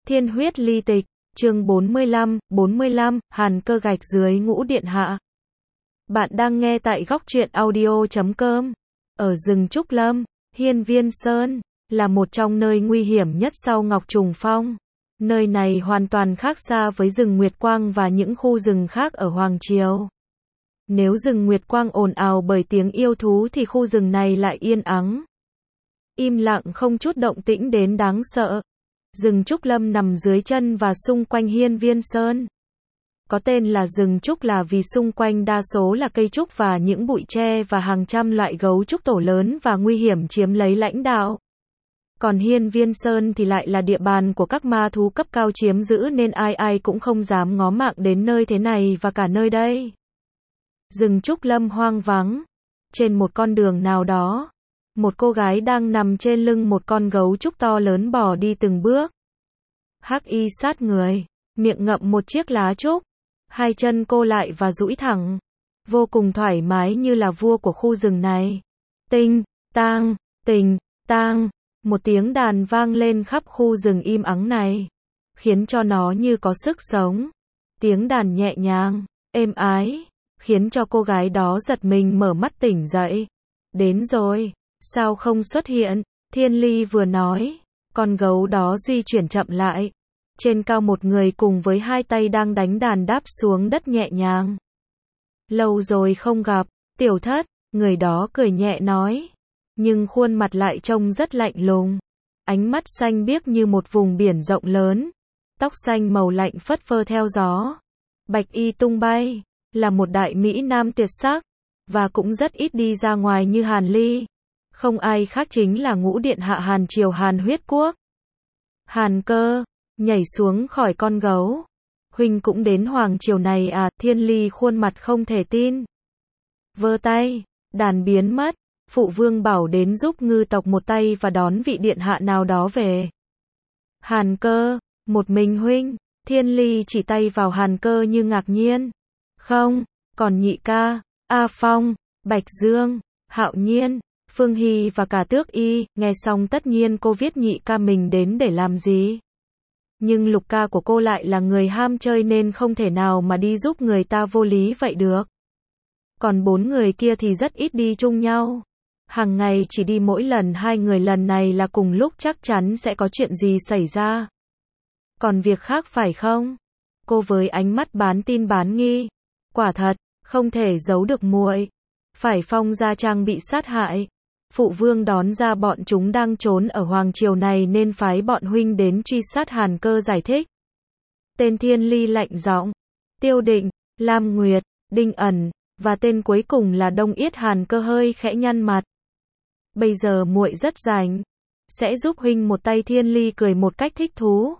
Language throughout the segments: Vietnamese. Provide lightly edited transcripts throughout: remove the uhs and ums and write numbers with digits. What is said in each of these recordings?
Thiên huyết ly tịch, chương 45, Hàn Cơ gạch dưới ngũ điện hạ. Bạn đang nghe tại góc truyện audio.com. Ở rừng Trúc Lâm, Hiên Viên Sơn, là một trong nơi nguy hiểm nhất sau Ngọc Trùng Phong. Nơi này hoàn toàn khác xa với rừng Nguyệt Quang và những khu rừng khác ở Hoàng Triều. Nếu rừng Nguyệt Quang ồn ào bởi tiếng yêu thú thì khu rừng này lại yên ắng. Im lặng không chút động tĩnh đến đáng sợ. Rừng Trúc Lâm nằm dưới chân và xung quanh Hiên Viên Sơn. Có tên là rừng trúc là vì xung quanh đa số là cây trúc và những bụi tre và hàng trăm loại gấu trúc tổ lớn và nguy hiểm chiếm lấy lãnh đạo. Còn Hiên Viên Sơn thì lại là địa bàn của các ma thú cấp cao chiếm giữ nên ai ai cũng không dám ngó mạng đến nơi thế này và cả nơi đây. Rừng Trúc Lâm hoang vắng. Trên một con đường nào đó, một cô gái đang nằm trên lưng một con gấu trúc to lớn bò đi từng bước. Hắc y sát người, miệng ngậm một chiếc lá trúc, hai chân cô lại và duỗi thẳng, vô cùng thoải mái như là vua của khu rừng này. Tinh, tang, một tiếng đàn vang lên khắp khu rừng im ắng này, khiến cho nó như có sức sống. Tiếng đàn nhẹ nhàng, êm ái, khiến cho cô gái đó giật mình mở mắt tỉnh dậy. Đến rồi. Sao không xuất hiện? Thiên Ly vừa nói, con gấu đó di chuyển chậm lại. Trên cao một người cùng với hai tay đang đánh đàn đáp xuống đất nhẹ nhàng. Lâu rồi không gặp, tiểu thất, người đó cười nhẹ nói. Nhưng khuôn mặt lại trông rất lạnh lùng. Ánh mắt xanh biếc như một vùng biển rộng lớn. Tóc xanh màu lạnh phất phơ theo gió. Bạch y tung bay, là một đại mỹ nam tuyệt sắc. Và cũng rất ít đi ra ngoài như Hàn Ly. Không ai khác chính là ngũ điện hạ Hàn Triều Hàn Huyết Quốc. Hàn Cơ, nhảy xuống khỏi con gấu. Huynh cũng đến Hoàng Triều này à? Thiên Ly khuôn mặt không thể tin. Vơ tay, đàn biến mất. Phụ vương bảo đến giúp ngư tộc một tay và đón vị điện hạ nào đó về. Hàn Cơ, một mình huynh? Thiên Ly chỉ tay vào Hàn Cơ như ngạc nhiên. Không, còn nhị ca, A Phong, Bạch Dương, Hạo Nhiên, Phương Hy và cả Tước Y. Nghe xong tất nhiên cô viết nhị ca mình đến để làm gì. Nhưng lục ca của cô lại là người ham chơi nên không thể nào mà đi giúp người ta vô lý vậy được. Còn bốn người kia thì rất ít đi chung nhau. Hàng ngày chỉ đi mỗi lần hai người, lần này là cùng lúc chắc chắn sẽ có chuyện gì xảy ra. Còn việc khác phải không? Cô với ánh mắt bán tin bán nghi. Quả thật, không thể giấu được muội. Phải Phong Gia Trang bị sát hại. Phụ vương đón ra bọn chúng đang trốn ở Hoàng Triều này nên phái bọn huynh đến truy sát. Hàn Cơ giải thích. Tên Thiên Ly lạnh giọng. Tiêu Định, Lam Nguyệt, Đinh Ẩn, và tên cuối cùng là Đông Yết. Hàn Cơ hơi khẽ nhăn mặt. Bây giờ muội rất rảnh, sẽ giúp huynh một tay. Thiên Ly cười một cách thích thú.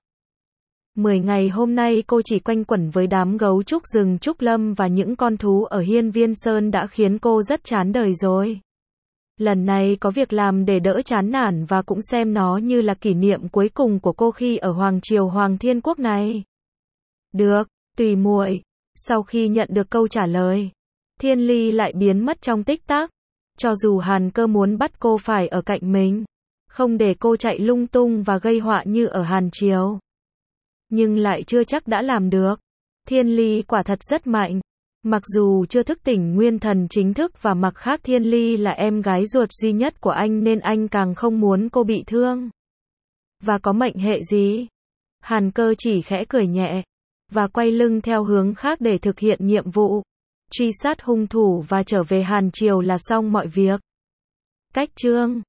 10 ngày hôm nay cô chỉ quanh quẩn với đám gấu trúc rừng Trúc Lâm và những con thú ở Hiên Viên Sơn đã khiến cô rất chán đời rồi. Lần này có việc làm để đỡ chán nản và cũng xem nó như là kỷ niệm cuối cùng của cô khi ở Hoàng Triều Hoàng Thiên Quốc này. Được, tùy muội. Sau khi nhận được câu trả lời, Thiên Ly lại biến mất trong tích tắc. Cho dù Hàn Cơ muốn bắt cô phải ở cạnh mình, không để cô chạy lung tung và gây họa như ở Hàn Triều, nhưng lại chưa chắc đã làm được. Thiên Ly quả thật rất mạnh. Mặc dù chưa thức tỉnh nguyên thần chính thức và mặt khác Thiên Ly là em gái ruột duy nhất của anh nên anh càng không muốn cô bị thương. Và có mệnh hệ gì? Hàn Cơ chỉ khẽ cười nhẹ và quay lưng theo hướng khác để thực hiện nhiệm vụ. Truy sát hung thủ và trở về Hàn Triều là xong mọi việc. Cách chương